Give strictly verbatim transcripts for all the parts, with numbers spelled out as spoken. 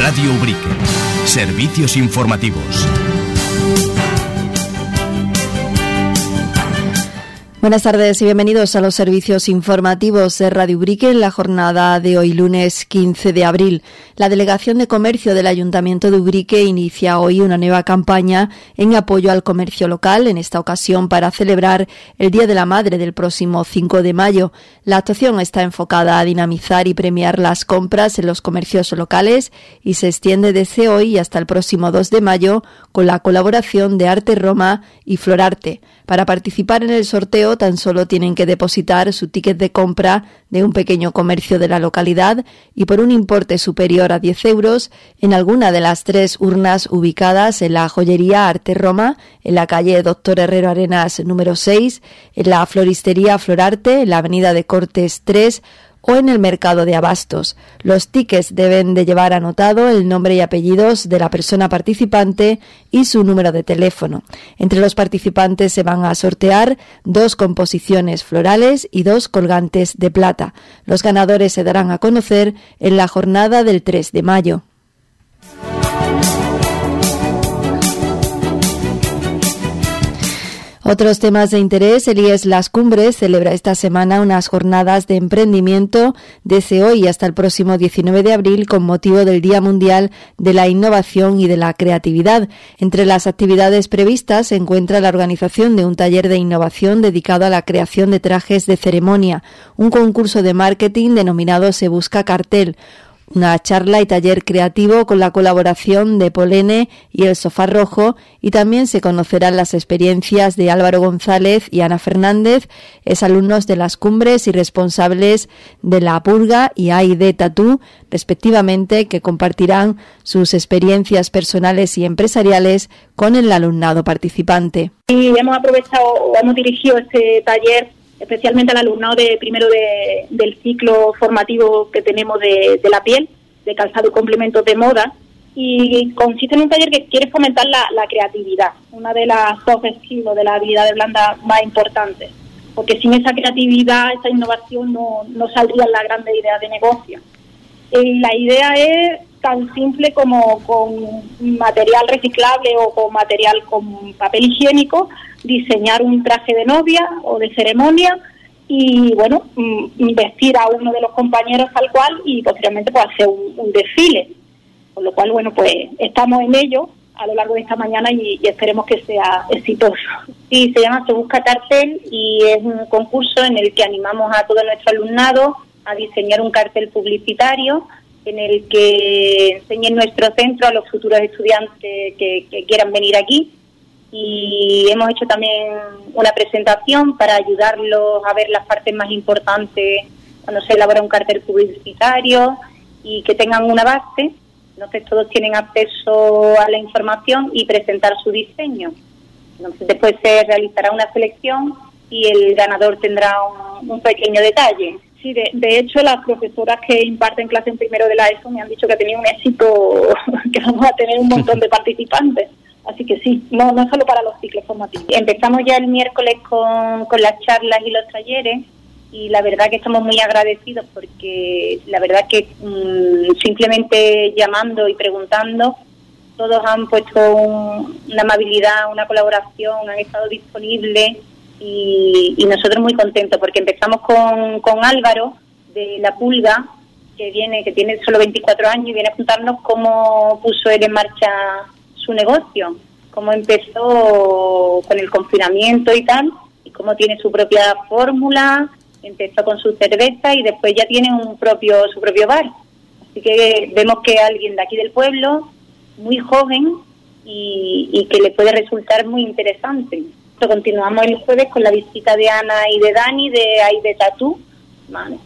Radio Ubrique. Servicios informativos. Buenas tardes y bienvenidos a los servicios informativos de Radio Ubrique en la jornada de hoy, lunes quince de abril. La Delegación de Comercio del Ayuntamiento de Ubrique inicia hoy una nueva campaña en apoyo al comercio local, en esta ocasión para celebrar el Día de la Madre del próximo cinco de mayo. La actuación está enfocada a dinamizar y premiar las compras en los comercios locales y se extiende desde hoy hasta el próximo dos de mayo con la colaboración de Arte Roma y Florarte. Para participar en el sorteo tan solo tienen que depositar su ticket de compra de un pequeño comercio de la localidad y por un importe superior a diez euros en alguna de las tres urnas ubicadas en la joyería Arte Roma, en la calle Doctor Herrero Arenas número seis, en la floristería Florarte, en la avenida de Cortes tres, o en el mercado de abastos. Los tickets deben de llevar anotado el nombre y apellidos de la persona participante y su número de teléfono. Entre los participantes se van a sortear dos composiciones florales y dos colgantes de plata. Los ganadores se darán a conocer en la jornada del tres de mayo. Otros temas de interés. El I E S Las Cumbres celebra esta semana unas jornadas de emprendimiento desde hoy hasta el próximo diecinueve de abril con motivo del Día Mundial de la Innovación y de la Creatividad. Entre las actividades previstas se encuentra la organización de un taller de innovación dedicado a la creación de trajes de ceremonia, un concurso de marketing denominado Se Busca Cartel, una charla y taller creativo con la colaboración de Polene y El Sofá Rojo, y también se conocerán las experiencias de Álvaro González y Ana Fernández, exalumnos de Las Cumbres y responsables de La Purga y A y D Tattoo, respectivamente, que compartirán sus experiencias personales y empresariales con el alumnado participante. Y hemos aprovechado, hemos dirigido este taller especialmente al alumnado de primero de, del ciclo formativo que tenemos de, de la piel, de calzado y complementos de moda, y consiste en un taller que quiere fomentar la, la creatividad, una de las soft skills o de las habilidades blandas más importantes, porque sin esa creatividad, esa innovación no, no saldrían las grandes ideas de negocio. Y la idea es tan simple como con material reciclable o con material con papel higiénico, diseñar un traje de novia o de ceremonia y, bueno, vestir a uno de los compañeros tal cual y posteriormente pues hacer un, un desfile. Con lo cual, bueno, pues estamos en ello a lo largo de esta mañana y, y esperemos que sea exitoso. Sí, se llama Se Busca Cartel y es un concurso en el que animamos a todo nuestro alumnado a diseñar un cartel publicitario en el que enseñen nuestro centro a los futuros estudiantes que, que quieran venir aquí. Y hemos hecho también una presentación para ayudarlos a ver las partes más importantes cuando se elabora un cartel publicitario y que tengan una base. Entonces todos tienen acceso a la información y presentar su diseño. Entonces después se realizará una selección y el ganador tendrá un, un pequeño detalle. Sí, de, de hecho las profesoras que imparten clase en primero de la ESO me han dicho que ha tenido un éxito, que vamos a tener un montón de participantes. Así que sí, no no solo para los ciclos formativos. Empezamos ya el miércoles con, con las charlas y los talleres y la verdad que estamos muy agradecidos porque la verdad que mmm, simplemente llamando y preguntando todos han puesto un, una amabilidad, una colaboración, han estado disponibles y, y nosotros muy contentos porque empezamos con, con Álvaro de La Pulga, que viene que tiene solo veinticuatro años y viene a contarnos cómo puso él en marcha su negocio, cómo empezó con el confinamiento y tal, y cómo tiene su propia fórmula, empezó con su cerveza y después ya tiene un propio su propio bar. Así que vemos que alguien de aquí del pueblo, muy joven y, y que le puede resultar muy interesante. Continuamos el jueves con la visita de Ana y de Dani de A y D Tattoo, ¿vale?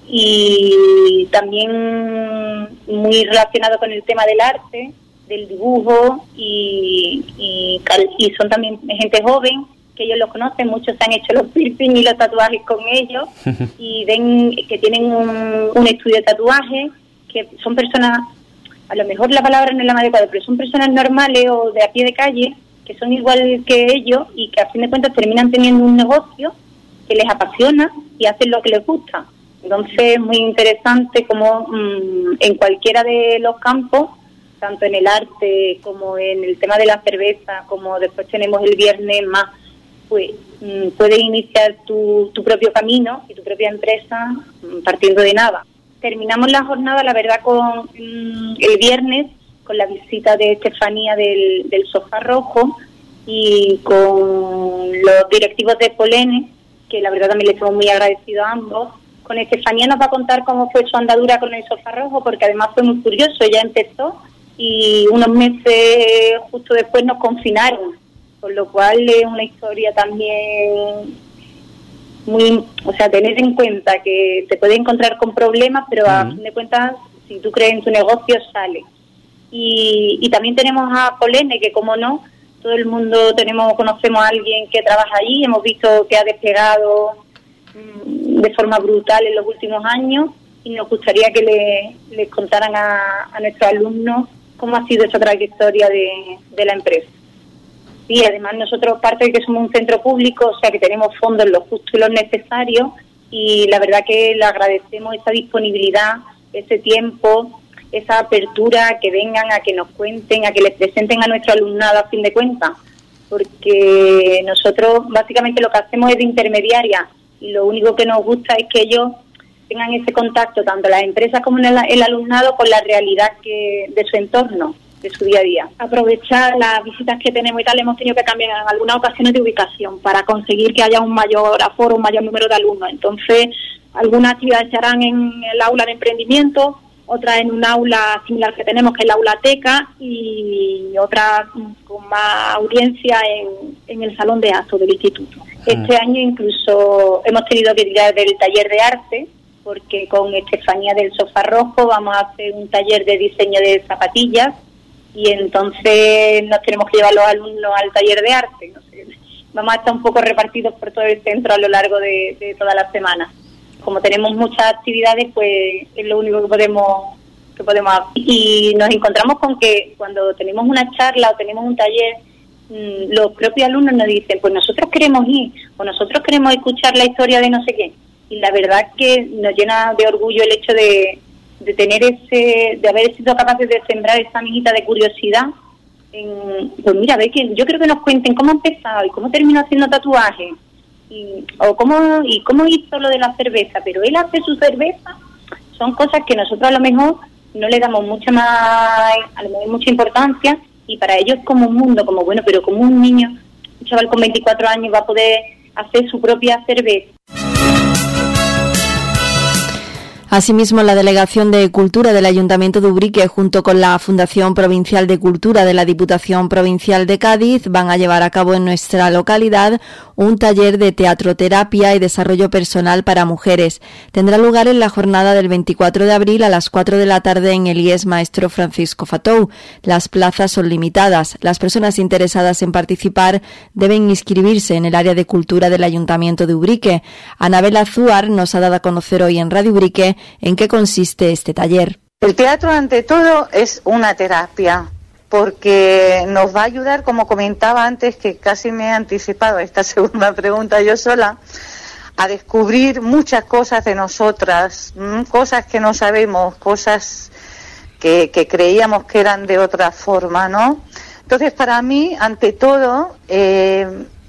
Y también muy relacionado con el tema del arte, del dibujo y, y, y son también gente joven que ellos los conocen, muchos se han hecho los piercing y los tatuajes con ellos y ven que tienen un, un estudio de tatuaje, que son personas, a lo mejor la palabra no es la más adecuada, pero son personas normales o de a pie de calle que son igual que ellos y que a fin de cuentas terminan teniendo un negocio que les apasiona y hacen lo que les gusta. Entonces, muy interesante como mmm, en cualquiera de los campos tanto en el arte como en el tema de la cerveza, como después tenemos el viernes más, pues mmm, puedes iniciar tu, tu propio camino y tu propia empresa mmm, partiendo de nada. Terminamos la jornada, la verdad, con mmm, el viernes, con la visita de Estefanía del, del Sofá Rojo y con los directivos de Polene, que la verdad también les estamos muy agradecidos a ambos. Con Estefanía nos va a contar cómo fue su andadura con el Sofá Rojo, porque además fue muy curioso. Ella empezó y unos meses justo después nos confinaron, con lo cual es una historia también muy, o sea, tener en cuenta que te puedes encontrar con problemas, pero a fin de cuentas, si tú crees en tu negocio, sale. Y, y también tenemos a Polene, que como no, todo el mundo tenemos conocemos a alguien que trabaja allí, hemos visto que ha despegado mmm, de forma brutal en los últimos años, y nos gustaría que le, les contaran a, a nuestros alumnos cómo ha sido esa trayectoria de, de la empresa. Y además nosotros, parte de que somos un centro público, o sea que tenemos fondos los justos y los necesarios, y la verdad que le agradecemos esa disponibilidad, ese tiempo, esa apertura, que vengan a que nos cuenten, a que les presenten a nuestro alumnado a fin de cuentas, porque nosotros básicamente lo que hacemos es de intermediaria, y lo único que nos gusta es que ellos tengan ese contacto, tanto las empresas como el, el alumnado, con la realidad que de su entorno, de su día a día. Aprovechar las visitas que tenemos y tal, hemos tenido que cambiar en algunas ocasiones de ubicación para conseguir que haya un mayor aforo, un mayor número de alumnos. Entonces, algunas actividades se harán en el aula de emprendimiento, otras en un aula similar que tenemos, que es la aula teca, y otras con más audiencia en, en el salón de actos del instituto. Este año incluso hemos tenido que tirar del taller de arte, porque con Estefanía del Sofá Rojo vamos a hacer un taller de diseño de zapatillas, y entonces nos tenemos que llevar los alumnos al taller de arte. No sé, vamos a estar un poco repartidos por todo el centro a lo largo de, de toda la semana. Como tenemos muchas actividades, pues es lo único que podemos que podemos hacer. Y nos encontramos con que cuando tenemos una charla o tenemos un taller, mmm, los propios alumnos nos dicen, pues nosotros queremos ir, o nosotros queremos escuchar la historia de no sé qué. Y la verdad es que nos llena de orgullo el hecho de, de tener ese, de haber sido capaces de sembrar esa minita de curiosidad. En, pues mira, ve que yo creo que nos cuenten cómo ha empezado y cómo terminó haciendo tatuajes. Y, o cómo y cómo hizo lo de la cerveza, pero él hace su cerveza. Son cosas que nosotros a lo mejor no le damos mucha más, a lo mejor mucha importancia, y para ellos es como un mundo, como bueno, pero como un niño, un chaval con veinticuatro años va a poder hacer su propia cerveza. Asimismo, la Delegación de Cultura del Ayuntamiento de Ubrique, junto con la Fundación Provincial de Cultura de la Diputación Provincial de Cádiz, van a llevar a cabo en nuestra localidad un taller de teatroterapia y desarrollo personal para mujeres. Tendrá lugar en la jornada del veinticuatro de abril a las cuatro de la tarde en el I E S Maestro Francisco Fatou. Las plazas son limitadas. Las personas interesadas en participar deben inscribirse en el área de cultura del Ayuntamiento de Ubrique. Anabel Azuar nos ha dado a conocer hoy en Radio Ubrique en qué consiste este taller. El teatro, ante todo, es una terapia, porque nos va a ayudar, como comentaba antes, que casi me he anticipado a esta segunda pregunta yo sola, a descubrir muchas cosas de nosotras, mmm, cosas que no sabemos, cosas que, que creíamos que eran de otra forma, ¿no? Entonces, para mí, ante todo, eh,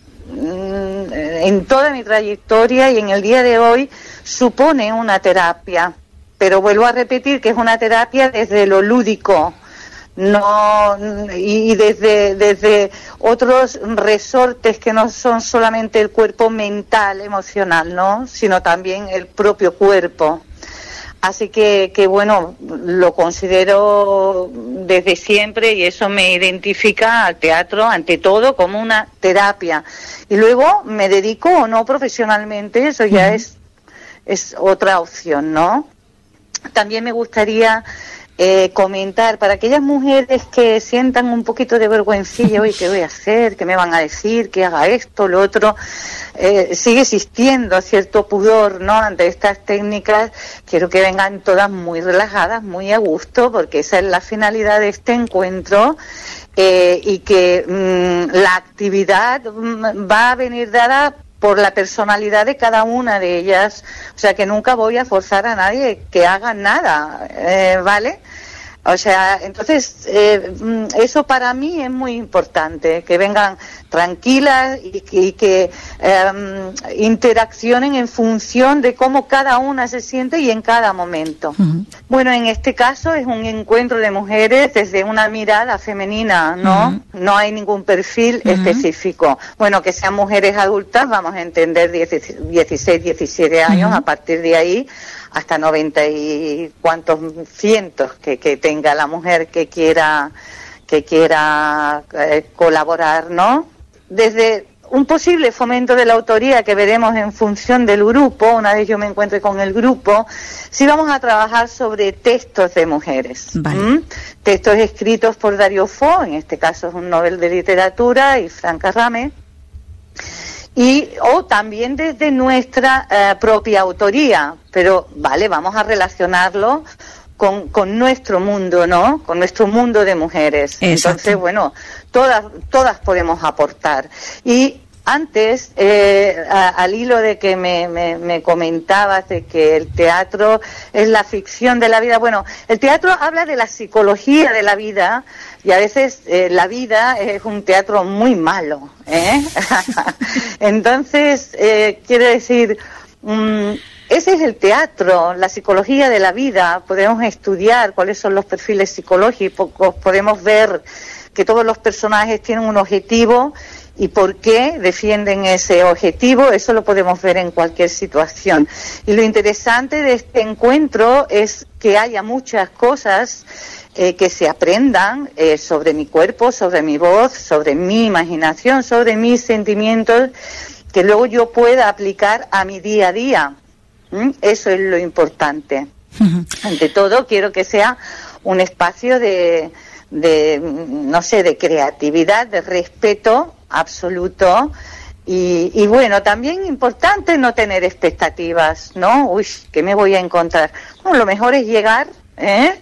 en toda mi trayectoria y en el día de hoy, supone una terapia, pero vuelvo a repetir que es una terapia desde lo lúdico, no y desde desde otros resortes que no son solamente el cuerpo mental, emocional, ¿no?, sino también el propio cuerpo. Así que, que bueno, lo considero desde siempre, y eso me identifica al teatro ante todo como una terapia. Y luego me dedico o no profesionalmente, eso ya uh-huh. es es otra opción, ¿no? También me gustaría eh, comentar para aquellas mujeres que sientan un poquito de vergüencilla, oye, ¿qué voy a hacer? ¿Qué me van a decir? ¿Que haga esto, lo otro? Eh, sigue existiendo cierto pudor, ¿no?, ante estas técnicas. Quiero que vengan todas muy relajadas, muy a gusto, porque esa es la finalidad de este encuentro. Eh, y que mmm, la actividad mmm, va a venir dada por la personalidad de cada una de ellas, o sea que nunca voy a forzar a nadie que haga nada, eh, ¿vale? O sea, entonces, eh, eso para mí es muy importante, que vengan tranquilas y que, y que eh, interaccionen en función de cómo cada una se siente y en cada momento. Uh-huh. Bueno, en este caso es un encuentro de mujeres desde una mirada femenina, ¿no? Uh-huh. No hay ningún perfil uh-huh. específico. Bueno, que sean mujeres adultas, vamos a entender dieciséis, diecisiete años, uh-huh. a partir de ahí hasta noventa y cuantos cientos que, que tenga la mujer que quiera que quiera eh, colaborar, ¿no? Desde un posible fomento de la autoría que veremos en función del grupo, una vez yo me encuentre con el grupo, sí vamos a trabajar sobre textos de mujeres. Vale. ¿Mm? Textos escritos por Dario Fo, en este caso es un Nobel de Literatura, y Franca Rame, y o también desde nuestra eh, propia autoría, pero vale, vamos a relacionarlo con, con nuestro mundo, ¿no? Con nuestro mundo de mujeres. Exacto. Entonces, bueno, todas todas podemos aportar. Y antes, eh, a, al hilo de que me, me, me comentabas de que el teatro es la ficción de la vida, bueno, el teatro habla de la psicología de la vida y a veces eh, la vida es un teatro muy malo, ¿eh? Entonces, eh, quiero decir, um, ese es el teatro, la psicología de la vida. Podemos estudiar cuáles son los perfiles psicológicos, podemos ver que todos los personajes tienen un objetivo y por qué defienden ese objetivo, eso lo podemos ver en cualquier situación. Y lo interesante de este encuentro es que haya muchas cosas eh, que se aprendan eh, sobre mi cuerpo, sobre mi voz, sobre mi imaginación, sobre mis sentimientos, que luego yo pueda aplicar a mi día a día. ¿Mm? Eso es lo importante. Uh-huh. Ante todo, quiero que sea un espacio de, de, no sé, de creatividad, de respeto absoluto y, y bueno, también importante no tener expectativas, ¿no? Uy, ¿qué me voy a encontrar? Bueno, lo mejor es llegar, ¿eh?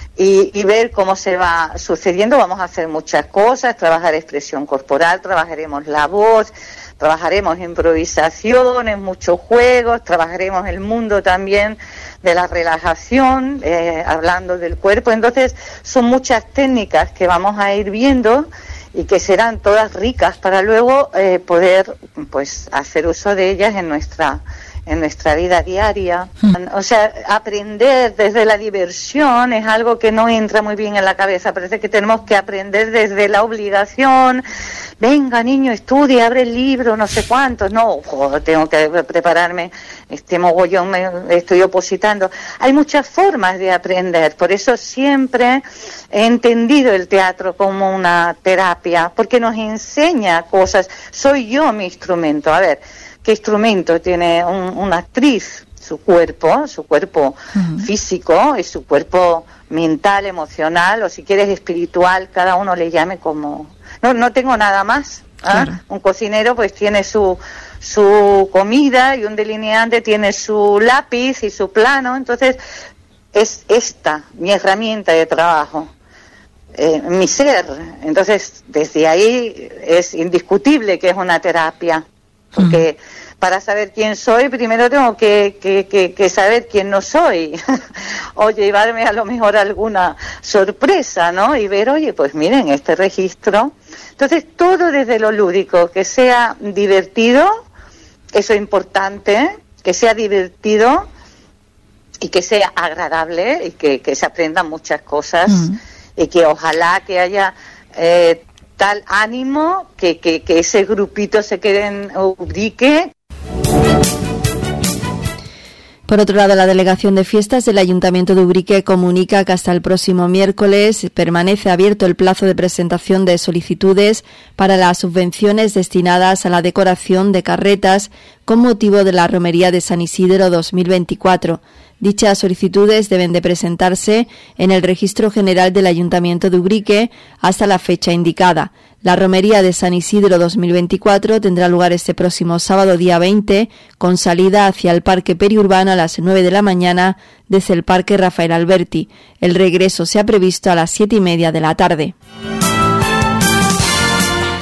Y, y ver cómo se va sucediendo. Vamos a hacer muchas cosas, trabajar expresión corporal, trabajaremos la voz, trabajaremos improvisaciones, muchos juegos, trabajaremos el mundo también de la relajación, eh, hablando del cuerpo. Entonces, son muchas técnicas que vamos a ir viendo y que serán todas ricas para luego eh, poder pues hacer uso de ellas en nuestra en nuestra vida diaria. O sea, aprender desde la diversión es algo que no entra muy bien en la cabeza. Parece que tenemos que aprender desde la obligación. Venga, niño, estudia, abre el libro, no sé cuántos. No, joder, tengo que prepararme, este mogollón me estoy opositando. Hay muchas formas de aprender, por eso siempre he entendido el teatro como una terapia, porque nos enseña cosas. Soy yo mi instrumento. A ver, ¿qué instrumento tiene un, una actriz? Su cuerpo, su cuerpo uh-huh. físico y su cuerpo mental, emocional, o si quieres espiritual, cada uno le llame como... No, no tengo nada más. ¿Ah? Claro. Un cocinero pues tiene su su comida y un delineante tiene su lápiz y su plano. Entonces es esta mi herramienta de trabajo, eh, mi ser. Entonces desde ahí es indiscutible que es una terapia, porque mm. para saber quién soy primero tengo que, que, que, que saber quién no soy o llevarme a lo mejor alguna sorpresa, ¿no? Y ver, oye, pues miren este registro. Entonces, todo desde lo lúdico, que sea divertido, eso es importante, que sea divertido y que sea agradable y que, que se aprendan muchas cosas mm. y que ojalá que haya eh, tal ánimo que, que, que ese grupito se quede en Ubrique. Por otro lado, la Delegación de Fiestas del Ayuntamiento de Ubrique comunica que hasta el próximo miércoles permanece abierto el plazo de presentación de solicitudes para las subvenciones destinadas a la decoración de carretas con motivo de la Romería de San Isidro dos mil veinticuatro. Dichas solicitudes deben de presentarse en el Registro General del Ayuntamiento de Ubrique hasta la fecha indicada. La Romería de San Isidro dos mil veinticuatro tendrá lugar este próximo sábado día veinte, con salida hacia el Parque Periurbano a las nueve de la mañana desde el Parque Rafael Alberti. El regreso se ha previsto a las siete y media de la tarde.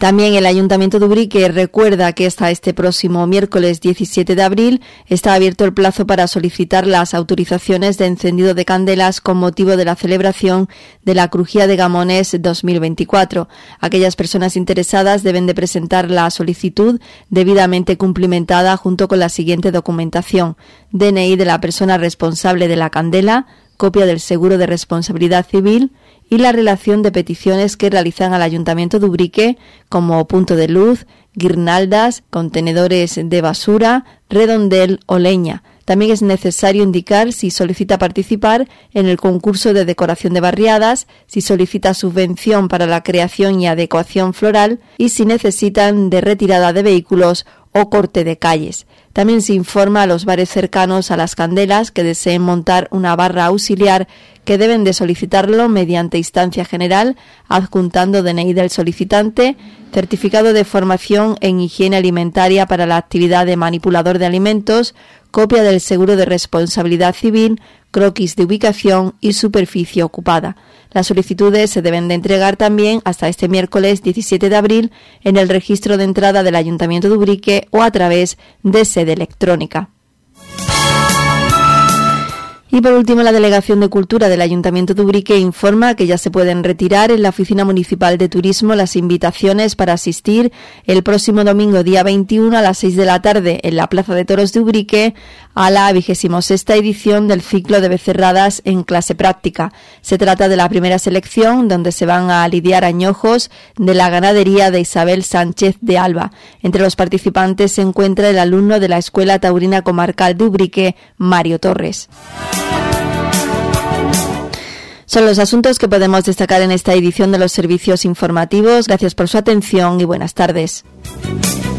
También el Ayuntamiento de Ubrique recuerda que hasta este próximo miércoles diecisiete de abril está abierto el plazo para solicitar las autorizaciones de encendido de candelas con motivo de la celebración de la Crujía de Gamones dos mil veinticuatro. Aquellas personas interesadas deben de presentar la solicitud debidamente cumplimentada junto con la siguiente documentación: D N I de la persona responsable de la candela, copia del seguro de responsabilidad civil y la relación de peticiones que realizan al Ayuntamiento de Ubrique, como punto de luz, guirnaldas, contenedores de basura, redondel o leña. También es necesario indicar si solicita participar en el concurso de decoración de barriadas, si solicita subvención para la creación y adecuación floral y si necesitan de retirada de vehículos o corte de calles. También se informa a los bares cercanos a las candelas que deseen montar una barra auxiliar que deben de solicitarlo mediante instancia general, adjuntando D N I del solicitante, certificado de formación en higiene alimentaria para la actividad de manipulador de alimentos, copia del seguro de responsabilidad civil, croquis de ubicación y superficie ocupada. Las solicitudes se deben de entregar también hasta este miércoles diecisiete de abril en el registro de entrada del Ayuntamiento de Ubrique o a través de sede electrónica. Y por último, la Delegación de Cultura del Ayuntamiento de Ubrique informa que ya se pueden retirar en la Oficina Municipal de Turismo las invitaciones para asistir el próximo domingo día veintiuno a las seis de la tarde en la Plaza de Toros de Ubrique a la vigésima sexta edición del ciclo de becerradas en clase práctica. Se trata de la primera selección donde se van a lidiar añojos de la ganadería de Isabel Sánchez de Alba. Entre los participantes se encuentra el alumno de la Escuela Taurina Comarcal de Ubrique, Mario Torres. Son los asuntos que podemos destacar en esta edición de los servicios informativos. Gracias por su atención y buenas tardes.